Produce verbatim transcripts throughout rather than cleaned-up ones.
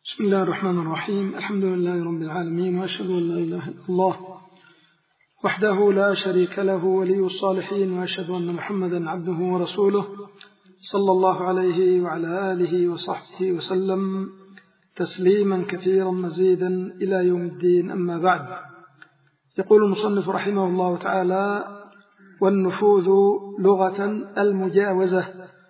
بسم الله الرحمن الرحيم. الحمد لله رب العالمين، وأشهد أن لا إله إلا الله وحده لا شريك له ولي الصالحين، وأشهد أن محمدا عبده ورسوله صلى الله عليه وعلى آله وصحبه وسلم تسليما كثيرا مزيدا إلى يوم الدين. أما بعد، يقول المصنف رحمه الله تعالى: والنفوذ لغة المجاوزة،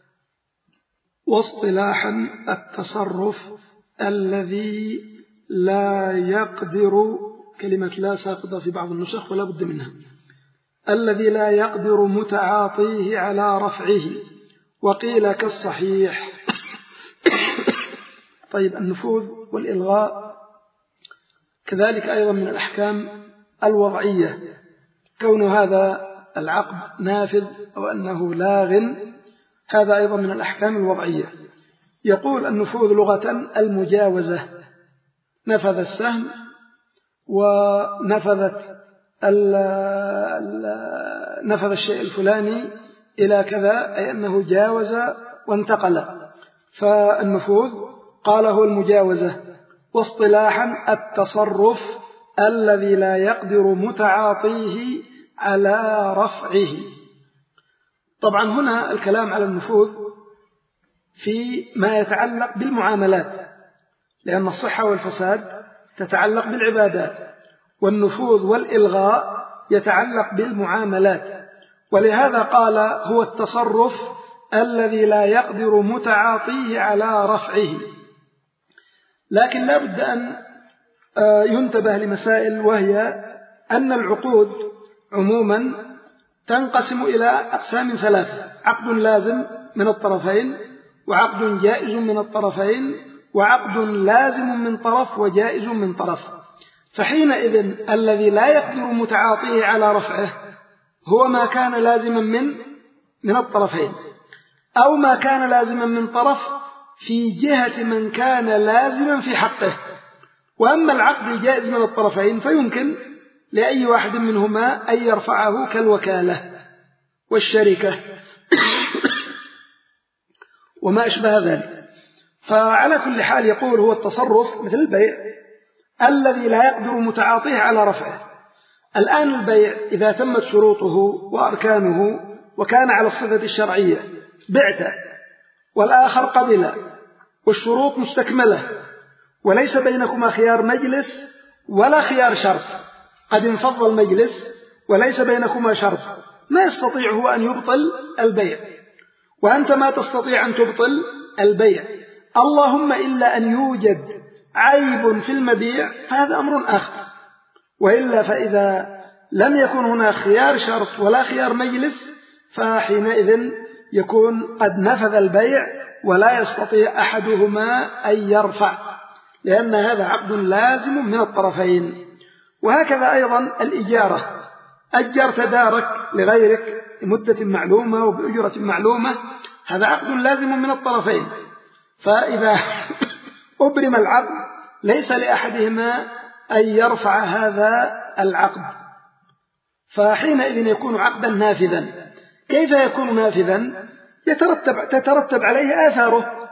واصطلاحا التصرف الذي لا يقدر، كلمة لا ساقطة في بعض النسخ ولا بد منها، الذي لا يقدر متعاطيه على رفعه، وقيل كالصحيح. طيب، النفوذ والإلغاء كذلك أيضا من الأحكام الوضعية، كون هذا العقد نافذ أو أنه لاغ، هذا أيضا من الأحكام الوضعية. يقول: النفوذ لغة المجاوزة، نفذ السهم ونفذت نفذ الشيء الفلاني إلى كذا، أي أنه جاوز وانتقل، فالنفوذ قاله المجاوزة. واصطلاحا التصرف الذي لا يقدر متعاطيه على رفعه. طبعا هنا الكلام على النفوذ في ما يتعلق بالمعاملات، لأن الصحة والفساد تتعلق بالعبادات، والنفوذ والإلغاء يتعلق بالمعاملات، ولهذا قال: هو التصرف الذي لا يقدر متعاطيه على رفعه. لكن لا بد أن ينتبه لمسائل، وهي أن العقود عموما تنقسم إلى أقسام ثلاثة: عقد لازم من الطرفين، وعقد جائز من الطرفين، وعقد لازم من طرف وجائز من طرف. فحينئذ الذي لا يقدر متعاطيه على رفعه هو ما كان لازما من من الطرفين، أو ما كان لازما من طرف في جهة من كان لازما في حقه. وأما العقد الجائز من الطرفين فيمكن لأي واحد منهما أن يرفعه، كالوكالة والشركة وما أشبه ذلك. فعلى كل حال يقول: هو التصرف مثل البيع الذي لا يقدر متعاطيه على رفعه. الآن البيع إذا تمت شروطه وأركانه وكان على الصفة الشرعية، بعت والآخر قبل والشروط مستكملة، وليس بينكما خيار مجلس ولا خيار شرط، قد انفض المجلس وليس بينكما شرط، ما يستطيع هو أن يبطل البيع، وأنت ما تستطيع أن تبطل البيع، اللهم إلا أن يوجد عيب في المبيع، فهذا أمر آخر. وإلا فإذا لم يكن هناك خيار شرط ولا خيار مجلس، فحينئذ يكون قد نفذ البيع ولا يستطيع أحدهما أن يرفع، لأن هذا عقد لازم من الطرفين. وهكذا أيضا الإجارة، أجرت دارك لغيرك لمدة معلومة وبأجرة معلومة، هذا عقد لازم من الطرفين، فإذا أبرم العقد ليس لأحدهما أن يرفع هذا العقد، فحينئذ يكون عقدا نافذا. كيف يكون نافذا؟ يترتب تترتب عليه آثاره.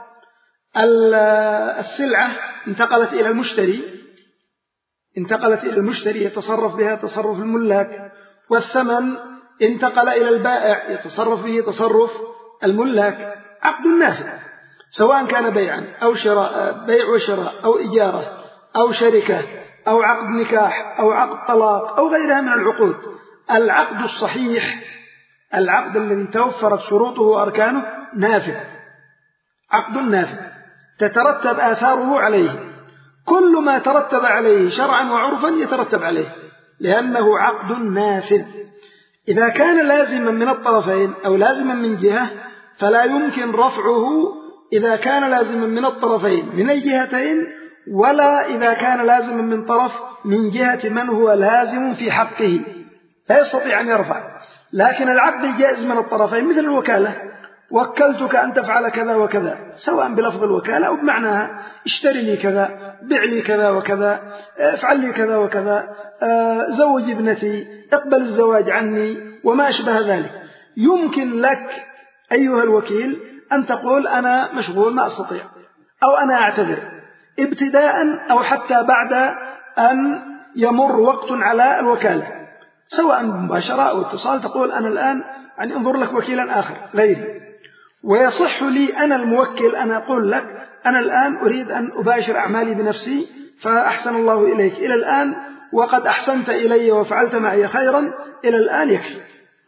السلعة انتقلت إلى المشتري انتقلت إلى المشتري يتصرف بها تصرف الملاك، والثمن انتقل إلى البائع يتصرف به تصرف الملاك. عقد نافذ، سواء كان بيعا أو شراء، بيع وشراء، أو إجارة أو شركة أو عقد نكاح أو عقد طلاق أو غيرها من العقود. العقد الصحيح، العقد الذي توفرت شروطه وأركانه، نافذ، عقد نافذ تترتب آثاره عليه، كل ما ترتب عليه شرعا وعرفا يترتب عليه، لأنه عقد نافذ. إذا كان لازما من الطرفين أو لازما من جهة فلا يمكن رفعه إذا كان لازما من الطرفين من الجهتين، ولا إذا كان لازما من طرف من جهة من هو لازم في حقه، لا يستطيع أن يرفع. لكن العقد الجائز من الطرفين مثل الوكالة، وكلتك أن تفعل كذا وكذا، سواء بلفظ الوكالة أو بمعناها: اشتري لي كذا، بع لي كذا وكذا، افعل لي كذا وكذا، زوج ابنتي، اقبل الزواج عني، وما أشبه ذلك. يمكن لك أيها الوكيل أن تقول: أنا مشغول ما أستطيع، أو أنا أعتذر. ابتداء أو حتى بعد أن يمر وقت على الوكالة، سواء مباشرة أو اتصال، تقول أنا الآن يعني انظر لك وكيلا آخر غيري. ويصح لي أنا الموكل أن أقول لك أنا الآن أريد أن أباشر أعمالي بنفسي، فأحسن الله إليك إلى الآن وقد أحسنت إلي وفعلت معي خيرا، إلى الآن يكفي.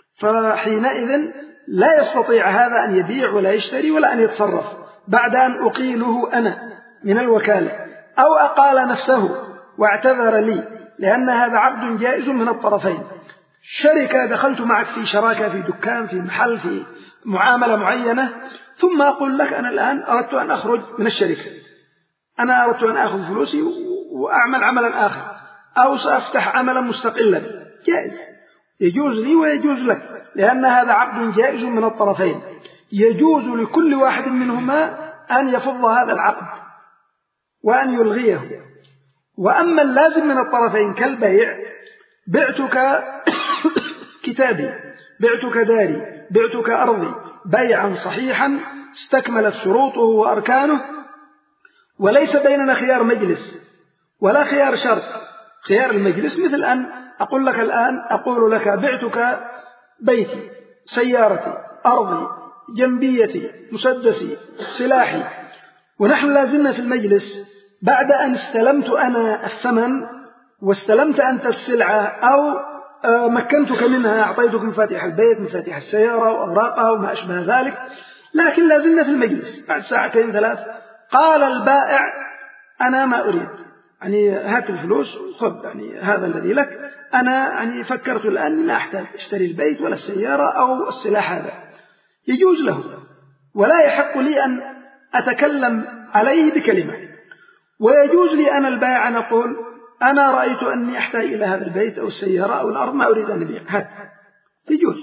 فحينئذ لا يستطيع هذا أن يبيع ولا يشتري ولا أن يتصرف بعد أن أقيله أنا من الوكالة، أو أقال نفسه واعتذر لي، لأن هذا عقد جائز من الطرفين. شركة دخلت معك في شراكة في دكان في محل في معاملة معينة، ثم أقول لك أنا الآن أردت أن أخرج من الشركة، أنا أردت أن أخذ فلوسي وأعمل عملا آخر، أو سأفتح عملا مستقلا، جائز، يجوز لي ويجوز لك، لأن هذا عقد جائز من الطرفين، يجوز لكل واحد منهما أن يفض هذا العقد وأن يلغيه. وأما اللازم من الطرفين كالبيع، بعتك كتابي، بعتك داري، بعتك أرضي، بيعا صحيحا استكملت شروطه وأركانه، وليس بيننا خيار مجلس ولا خيار شرط. خيار المجلس مثل أن أقول لك الآن، أقول لك بعتك بيتي، سيارتي، أرضي، جنبيتي، مسدسي، سلاحي، ونحن لازلنا في المجلس بعد أن استلمت أنا الثمن واستلمت أنت السلعة أو مكنتك منها، أعطيتك مفاتيح البيت، مفاتيح السيارة وأوراقها وما أشبه ذلك، لكن لازلنا في المجلس بعد ساعتين ثلاث قال البائع أنا ما أريد، يعني هات الفلوس خذ، يعني هذا الذي لك، أنا يعني فكرت الآن ما أحتاج أشتري البيت ولا السيارة أو السلاح هذا، يجوز له ولا يحق لي أن أتكلم عليه بكلمة. ويجوز لي أنا البائع أن أقول أنا رأيت أني أحتاج إلى هذا البيت أو السيارة أو الأرض، ما أريد أن أبيع، هات، يجوز.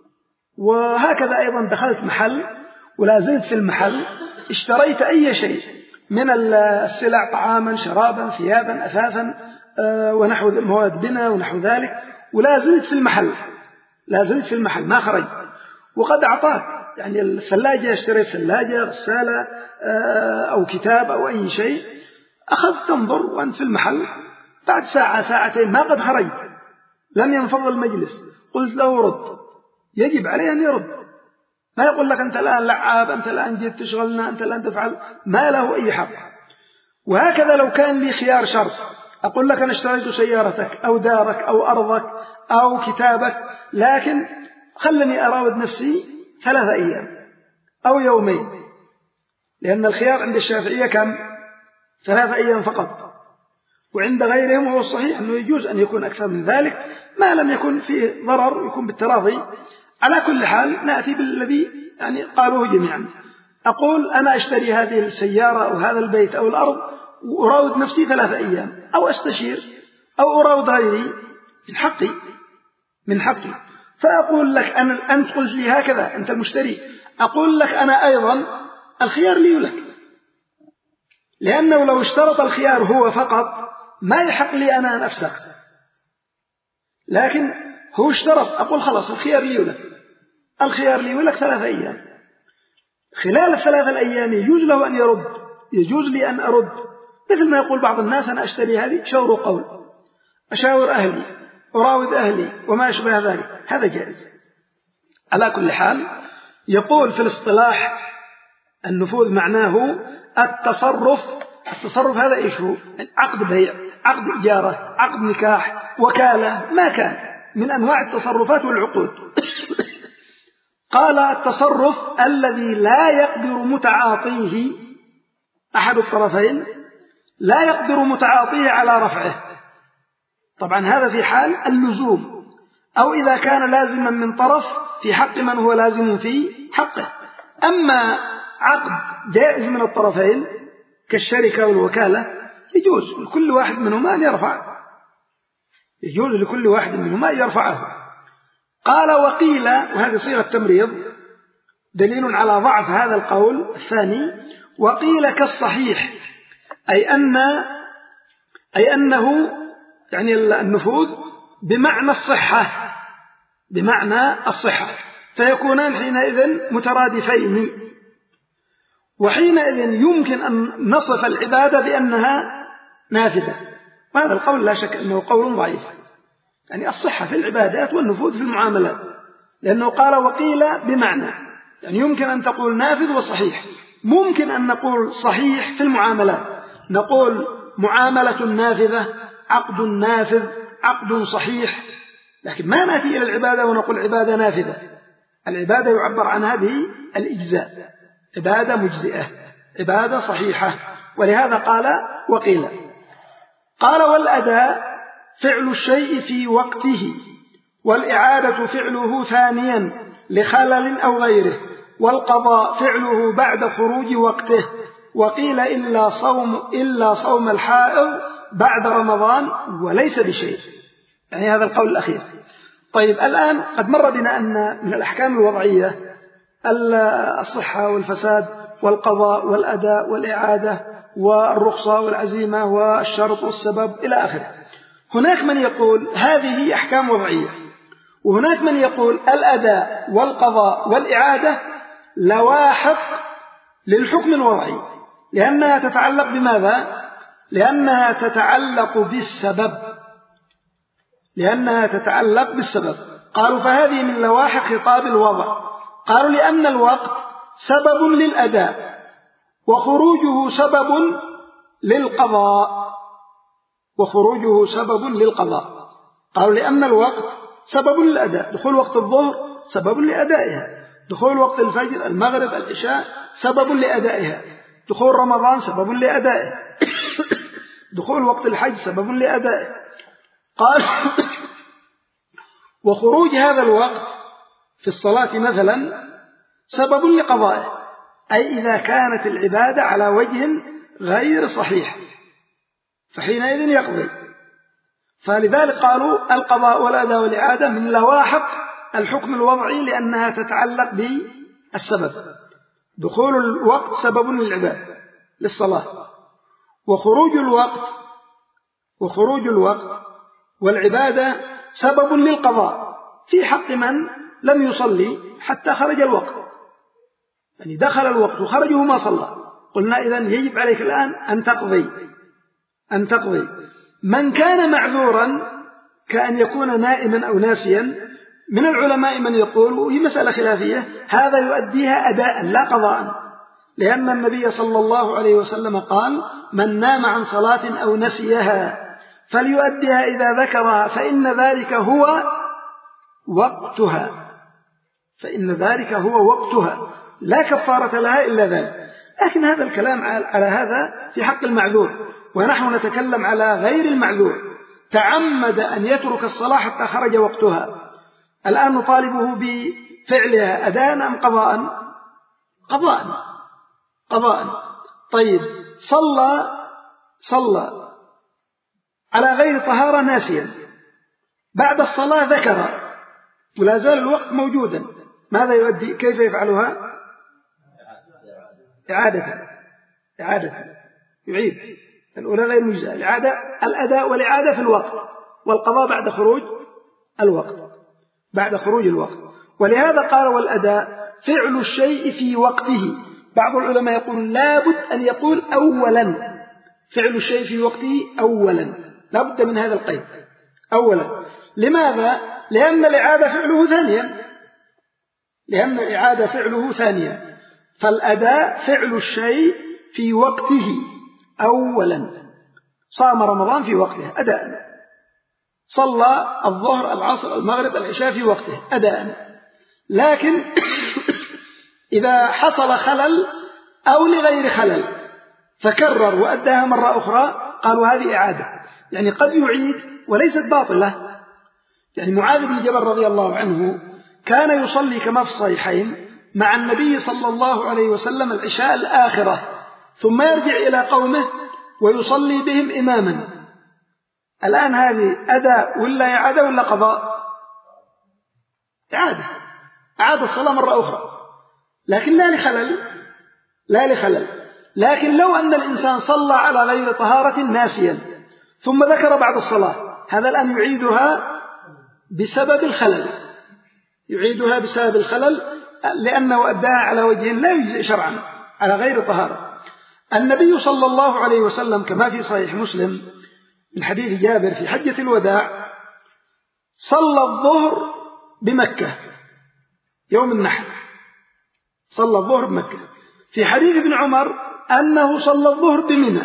وهكذا أيضا دخلت محل ولا زلت في المحل، اشتريت أي شيء من السلع، طعاما، شرابا، ثيابا، أثاثا ونحو مواد بنا ونحو ذلك، ولا زلت في المحل، لا زلت في المحل ما خرج، وقد أعطاك يعني الثلاجة، اشتريت ثلاجة، غسالة أو كتاب أو أي شيء، أخذت تنظر وأنت في المحل، بعد ساعة ساعتين ما قد خرجت، لم ينفض المجلس، قلت له رد، يجب عليه أن يرد، ما يقول لك أنت الآن لعاب، أنت الآن جيت تشغلنا، أنت الآن تفعل، ما له أي حق. وهكذا لو كان لي خيار شرط، أقول لك أنا اشتريت سيارتك أو دارك أو أرضك أو كتابك، لكن خلني أراود نفسي ثلاثة أيام أو يومين، لأن الخيار عند الشافعية كم؟ ثلاثة أيام فقط، وعند غيرهم هو الصحيح أنه يجوز أن يكون أكثر من ذلك ما لم يكن فيه ضرر، يكون بالتراضي. على كل حال نأتي بالذي يعني قالوه جميعا، أقول أنا أشتري هذه السيارة أو هذا البيت أو الأرض وأراود نفسي ثلاثة أيام، أو أستشير أو أراود غيري، من حقي من حقي فأقول لك أنا، أنت قلت لي هكذا أنت المشتري، أقول لك أنا أيضا الخيار لي لك، لأنه لو اشترط الخيار هو فقط ما يحق لي أنا أن أفسخ، لكن هو اشترط، أقول خلاص الخيار لي لك، الخيار لي لك ثلاثة أيام، خلال الثلاثة الأيام يجوز له أن يرد، يجوز لي أن أرد، مثل ما يقول بعض الناس أنا أشتري هذه شاور قول، أشاور أهلي، أراود أهلي وما أشبه ذلك، هذا جائز. على كل حال يقول في الاصطلاح النفوذ معناه التصرف، التصرف هذا إيش هو؟ عقد بيع، عقد إجارة، عقد نكاح، وكالة، ما كان من أنواع التصرفات والعقود. قال التصرف الذي لا يقدر متعاطيه أحد الطرفين، لا يقدر متعاطيه على رفعه، طبعا هذا في حال اللزوم، أو إذا كان لازما من طرف في حق من هو لازم في حقه. أما عقد جائز من الطرفين كالشركة والوكالة يجوز لكل واحد منهما أن يرفع، يجوز لكل واحد منهما أن يرفعه. قال وقيل، وهذه صيغة تمريض دليل على ضعف هذا القول الثاني، وقيل كالصحيح، أي أن أي أنه يعني النفوذ بمعنى الصحة، بمعنى الصحة، فيكونان حينئذ مترادفين. وحينئذ يمكن أن نصف العبادة بأنها نافذة، وهذا القول لا شك أنه قول ضعيف، يعني الصحة في العبادات والنفوذ في المعاملات، لأنه قال وقيل بمعنى، يعني يمكن أن تقول نافذ وصحيح، ممكن أن نقول صحيح في المعاملات، نقول معاملة نافذة، عقد نافذ، عقد صحيح، لكن ما نأتي إلى العبادة ونقول عبادة نافذة. العبادة يعبر عن هذه الإجزاء، عبادة مجزئة، عبادة صحيحة، ولهذا قال وقيل. قال والأداء فعل الشيء في وقته، والإعادة فعله ثانيا لخلل أو غيره، والقضاء فعله بعد خروج وقته. وقيل إلا صوم إلا صوم الحائض بعد رمضان وليس بشيء، يعني هذا القول الأخير. طيب الآن قد مر بنا أن من الأحكام الوضعية الصحة والفساد والقضاء والأداء والإعادة والرخصة والعزيمة والشرط والسبب إلى آخره. هناك من يقول هذه أحكام وضعية، وهناك من يقول الأداء والقضاء والإعادة لواحق للحكم الوضعي، لأنها تتعلق بماذا؟ لأنها تتعلق بالسبب، لأنها تتعلق بالسبب. قالوا فهذه من لواحق خطاب الوضع. قالوا لأن الوقت سبب للأداء، وخروجه سبب للقضاء، وخروجه سبب للقضاء. قالوا لأن الوقت سبب للأداء، دخول وقت الظهر سبب لأدائها، دخول وقت الفجر المغرب العشاء سبب لأدائها، دخول رمضان سبب لأدائه، دخول وقت الحج سبب لأدائه. قال وخروج هذا الوقت في الصلاة مثلا سبب لقضائه، أي إذا كانت العبادة على وجه غير صحيح فحينئذ يقضي. فلذلك قالوا القضاء والأداء والإعادة من لواحق الحكم الوضعي، لأنها تتعلق بالسبب. دخول الوقت سبب للعبادة للصلاة، وخروج الوقت وخروج الوقت والعبادة سبب للقضاء في حق من لم يصلي حتى خرج الوقت، يعني دخل الوقت وخرجه ما صلى، قلنا إذن يجب عليك الآن أن تقضي أن تقضي. من كان معذورا كأن يكون نائما أو ناسيا، من العلماء من يقول، وهي مسألة خلافية، هذا يؤديها أداء لا قضاء، لأن النبي صلى الله عليه وسلم قال من نام عن صلاة أو نسيها فليؤديها إذا ذكرها فإن ذلك هو وقتها، فإن ذلك هو وقتها لا كفارة لها إلا ذلك. لكن هذا الكلام على هذا في حق المعذور، ونحن نتكلم على غير المعذور تعمد أن يترك الصلاة حتى خرج وقتها، الآن نطالبه بفعلها أداء أم قضاء؟ قضاء قضاء. طيب صلى صلى على غير طهارة ناسيا، بعد الصلاة ذكر ولا زال الوقت موجودا، ماذا يؤدي؟ كيف يفعلها؟ إعادة إعادة يعيد الأولى غير مجزئة، الإعادة الأداء والإعادة في الوقت، والقضاء بعد خروج الوقت بعد خروج الوقت. ولهذا قال والأداء فعل الشيء في وقته. بعض العلماء يقول لابد أن يقول أولا، فعل الشيء في وقته أولا، لابد من هذا القيد أولا. لماذا؟ لأن الإعادة فعله ثانيا، لأن الإعادة فعله ثانيا، فالأداء فعل الشيء في وقته أولا. صام رمضان في وقته أداء، صلى الظهر العصر المغرب العشاء في وقته أداء. لكن إذا حصل خلل أو لغير خلل فكرر وأداها مرة أخرى قالوا هذه إعادة، يعني قد يعيد وليست باطلة. يعني معاذ بن جبل رضي الله عنه كان يصلي كما في الصحيحين مع النبي صلى الله عليه وسلم العشاء الآخرة، ثم يرجع إلى قومه ويصلي بهم إماما. الآن هذه أداء ولا إعادة ولا قضاء؟ إعادة، أعاد الصلاة مرة أخرى، لكن لا لخلل لا لخلل لكن لو أن الإنسان صلى على غير طهارة ناسيا ثم ذكر بعد الصلاة، هذا الآن يعيدها بسبب الخلل، يعيدها بسبب الخلل لأنه أداها على وجه لا يجزئ شرعا، على غير طهارة. النبي صلى الله عليه وسلم كما في صحيح مسلم من حديث جابر في حجة الوداع صلى الظهر بمكة يوم النحر، صلى الظهر بمكة. في حديث ابن عمر أنه صلى الظهر بمنى.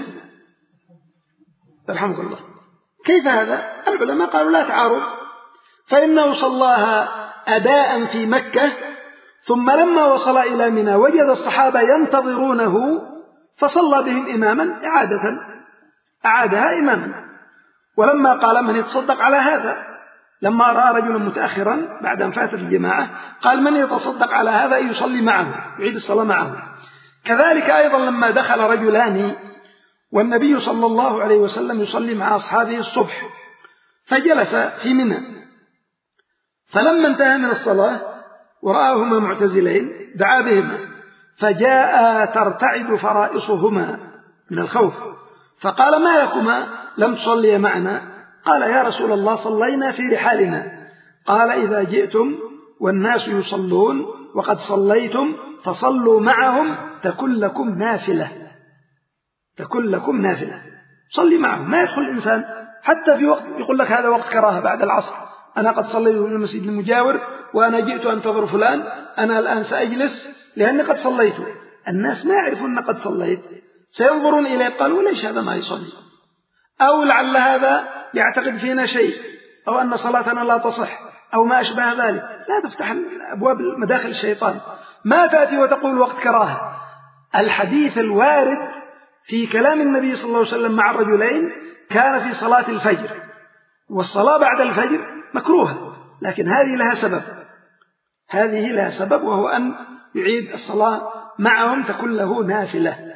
رحمك الله. كيف هذا؟ العلماء قالوا لا تعارض، فإنه صلاها أداء في مكة، ثم لما وصل إلى منى وجد الصحابة ينتظرونه فصلى بهم إماما إعادة، أعادها إماما. ولما قال من يتصدق على هذا، لما رأى رجلا متأخرا بعد أن فاتت الجماعة قال من يتصدق على هذا يصلي معه، يعيد الصلاة معه. كذلك أيضا لما دخل رجلان والنبي صلى الله عليه وسلم يصلي مع أصحابه الصبح فجلس في منى، فلما انتهى من الصلاة ورآهما معتزلين دعا بهما، فجاء ترتعد فرائصهما من الخوف، فقال ما لكما لم تصلي معنا؟ قال يا رسول الله صلينا في رحالنا. قال إذا جئتم والناس يصلون وقد صليتم فصلوا معهم تكن لكم نافلة، تكن لكم نافلة، صلي معهم. ما يدخل الإنسان حتى في وقت يقول لك هذا وقت كراهة بعد العصر، أنا قد صليت في المسجد المجاور وأنا جئت أنتظر فلان، أنا الآن سأجلس لأني قد صليت. الناس ما يعرفون أن قد صليت، سينظرون إليه قالوا ليش هذا ما يصلي، أو لعل هذا يعتقد فينا شيء، أو أن صلاتنا لا تصح، أو ما أشبه ذلك. لا تفتح أبواب مداخل الشيطان، ما تأتي وتقول وقت كراهة. الحديث الوارد في كلام النبي صلى الله عليه وسلم مع الرجلين كان في صلاة الفجر، والصلاة بعد الفجر مكروهة، لكن هذه لها سبب، هذه لها سبب وهو أن يعيد الصلاة معهم تكون له نافلة.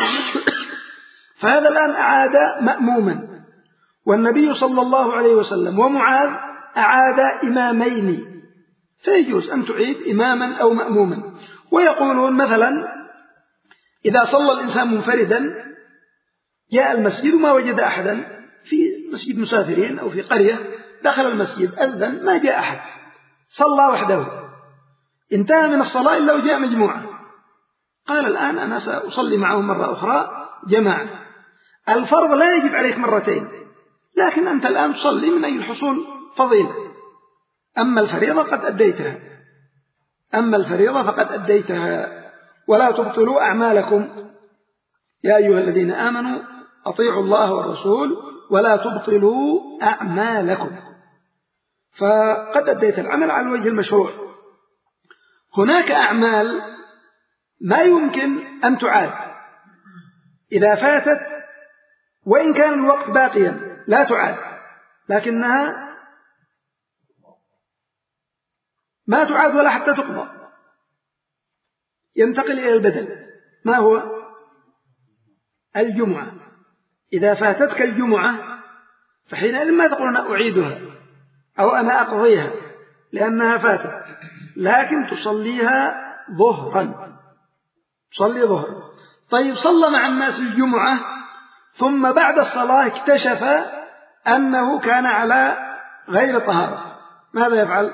فهذا الآن أعاد مأموما، والنبي صلى الله عليه وسلم ومعاذ أعاد إمامين، فيجوز أن تعيد إماما أو مأموما. ويقولون مثلا إذا صلى الإنسان منفردا جاء المسجد وما وجد أحدا، في مسجد مسافرين أو في قرية دخل المسجد أذن ما جاء أحد، صلى وحده، انتهى من الصلاة إلا وجاء مجموعة، قال الآن أنا سأصلي معهم مرة أخرى جماعة. الفرض لا يجب عليك مرتين، لكن أنت الآن تصلي من أجل الحصول فضيلة. أما الفريضة قد أديتها، أما الفريضة فقد أديتها. ولا تبطلوا أعمالكم يا أيها الذين آمنوا أطيعوا الله والرسول ولا تبطلوا أعمالكم، فقد أديت العمل على الوجه المشروع. هناك أعمال ما يمكن أن تعاد إذا فاتت وإن كان الوقت باقيا لا تعاد، لكنها ما تعاد ولا حتى تقضى، ينتقل إلى البدل. ما هو؟ الجمعة. إذا فاتتك الجمعة فحينئذ ما تقول أنا أعيدها أو أنا أقضيها لأنها فاتت، لكن تصليها ظهرا، تصلي ظهر. طيب صلى مع الناس الجمعة ثم بعد الصلاة اكتشف أنه كان على غير طهارة، ماذا يفعل؟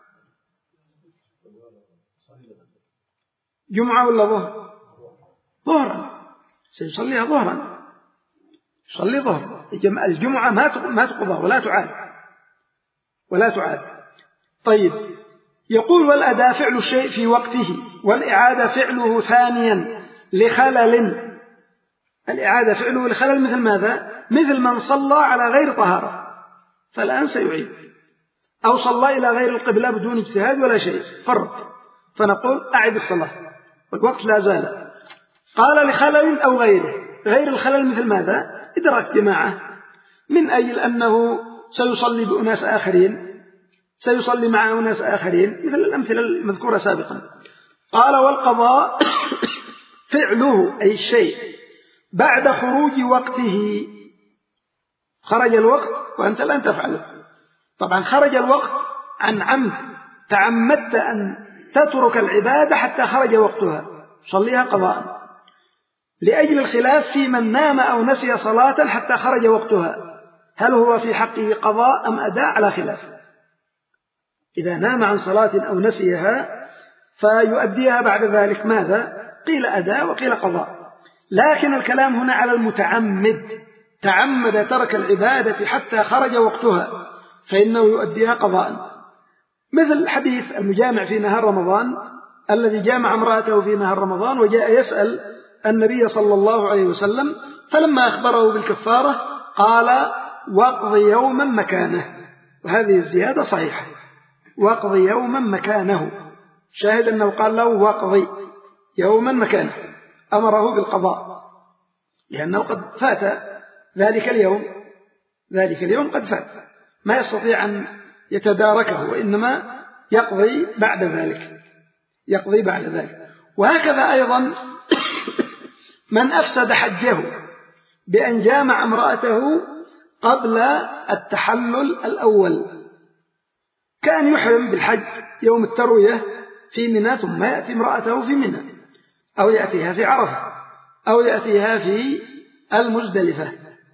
جمعة ولا ظهر؟ ظهرا، سيصليها ظهرا، يصلي ظهر. الجمعة ما تقضى ولا تعاد، ولا تعاد. طيب يقول والأداء فعل الشيء في وقته، والإعادة فعله ثانيا لخلل. الإعادة فعله لخلل مثل ماذا؟ مثل من صلى على غير طهارة فالآن سيعيد، أو صلى إلى غير القبلة بدون اجتهاد ولا شيء، فرق، فنقول أعد الصلاة والوقت لا زال. قال لخلل أو غيره. غير الخلل مثل ماذا؟ إدراك جماعة من أجل أنه سيصلي بأناس آخرين، سيصلي مع أناس آخرين، مثل الأمثلة المذكورة سابقا. قال والقضاء فعله أي الشيء بعد خروج وقته. خرج الوقت وأنت لن تفعله، طبعا خرج الوقت عن عمد، تعمدت أن تترك العبادة حتى خرج وقتها، صليها قضاء، لأجل الخلاف في من نام أو نسي صلاة حتى خرج وقتها، هل هو في حقه قضاء أم أداء؟ على خلاف. إذا نام عن صلاة أو نسيها فيؤديها بعد ذلك ماذا؟ قيل أداء وقيل قضاء، لكن الكلام هنا على المتعمد، تعمد ترك العبادة حتى خرج وقتها فإنه يؤديها قضاء، مثل حديث المجامع في نهار رمضان الذي جامع امرأته في نهار رمضان وجاء يسأل النبي صلى الله عليه وسلم، فلما أخبره بالكفارة قال واقض يوما مكانه، وهذه الزيادة صحيحة، واقض يوما مكانه، شاهد أنه قال له واقض يوما مكانه، أمره بالقضاء لأنه قد فات ذلك اليوم، ذلك اليوم قد فات ما يستطيع أن يتداركه، وإنما يقضي بعد ذلك، يقضي بعد ذلك. وهكذا أيضا من أفسد حجه بأن جامع امرأته قبل التحلل الأول، كأن يحرم بالحج يوم التروية في منى ثم يأتي امرأته في منى، أو يأتيها في عرفة، أو يأتيها في المزدلفة،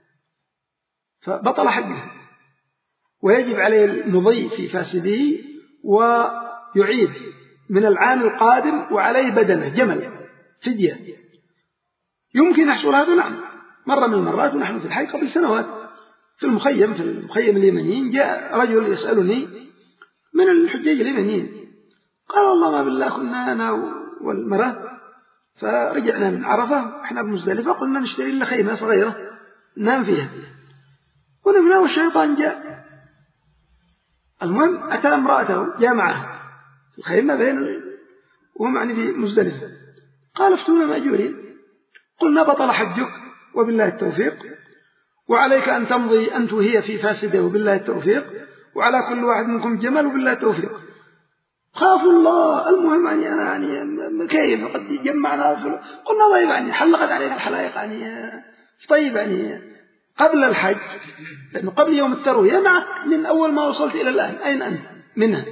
فبطل حجه ويجب عليه المضي في فاسده ويعيد من العام القادم، وعليه بدنه جمل فدية يمكن يحصل هذا. نعم، مرة من المرات ونحن في الحي قبل سنوات في المخيم في المخيم اليمنيين جاء رجل يسألني من الحجاج اليمنيين، قال والله ما بالله كنا أنا والمرأة فرجعنا من عرفة وإحنا بمزدلفة قلنا نشتري لنا خيمة صغيرة ننام فيها، ونمنا والشيطان جاء. المهم أتى امرأته جاء معه في الخيمة بين وهم يعني في مزدلفة، قال افتونا مأجورين، قلنا بطل حجك وبالله التوفيق، وعليك أن تمضي أنت وهي في فاسده وبالله التوفيق، وعلى كل واحد منكم جمل وبالله التوفيق. خافوا الله. المهم يعني أنا يعني كيف قد جمعنا، قلنا طيب يعني حلقت علينا الحلائق يعني طيب يعني قبل الحج، لأنه قبل يوم التروية معك من أول ما وصلت إلى الآن، أين أنت منها؟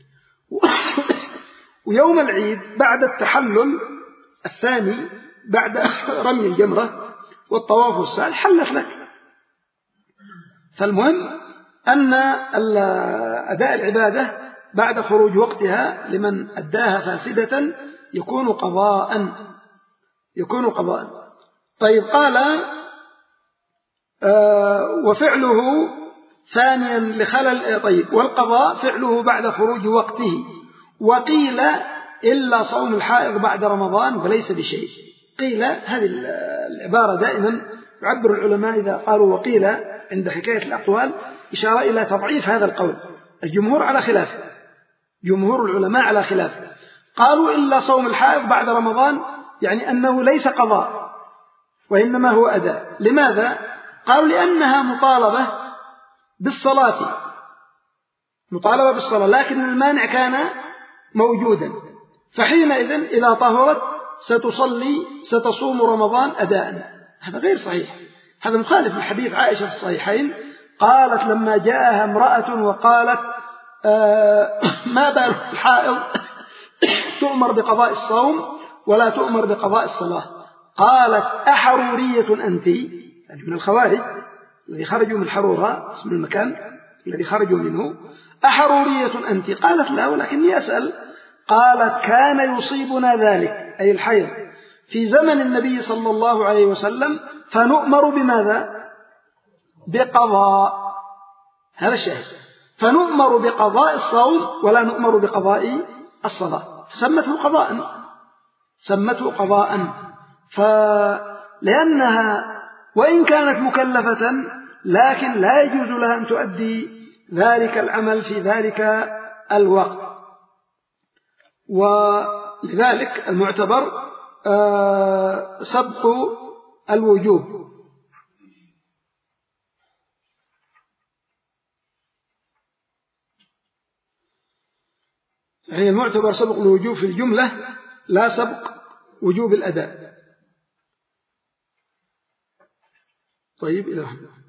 ويوم العيد بعد التحلل الثاني بعد رمي الجمرة والطواف والسعي حلت لك. فالمهم أن أداء العبادة بعد خروج وقتها لمن أداها فاسدة يكون قضاء، يكون قضاء. طيب قال آه وفعله ثانيا لخلل، طيب والقضاء فعله بعد خروج وقته، وقيل إلا صوم الحائض بعد رمضان وليس بشيء. قيل هذه العبارة دائما يعبر العلماء إذا قالوا وقيل عند حكاية الأقوال إشارة إلى تضعيف هذا القول. الجمهور على خلافه، جمهور العلماء على خلافه، قالوا إلا صوم الحائض بعد رمضان يعني أنه ليس قضاء وإنما هو أداء. لماذا؟ قالوا لأنها مطالبة بالصلاة، مطالبة بالصلاة، لكن المانع كان موجودا، فحينئذ إذا طهرت ستصلي ستصوم رمضان أداء. هذا غير صحيح، هذا مخالف لحديث عائشة في الصحيحين، قالت لما جاءها امرأة وقالت آه ما بال الحائض تؤمر بقضاء الصوم ولا تؤمر بقضاء الصلاة، قالت أحرورية أنت، يعني من الخوارج الذي خرجوا من حرورة اسم المكان الذي خرجوا منه، أحرورية أنت؟ قالت لا ولكني أسأل. قالت كان يصيبنا ذلك أي الحيض في زمن النبي صلى الله عليه وسلم فنؤمر بماذا؟ بقضاء، هذا الشاهد، فنؤمر بقضاء الصوم ولا نؤمر بقضاء الصلاة، سمته قضاء، سمته قضاء. فلأنها وإن كانت مكلفة لكن لا يجوز لها أن تؤدي ذلك العمل في ذلك الوقت، ولذلك المعتبر سبق الوجوب. يعني المعتبر سبق الوجوب في الجملة لا سبق وجوب الأداء. طيب إلى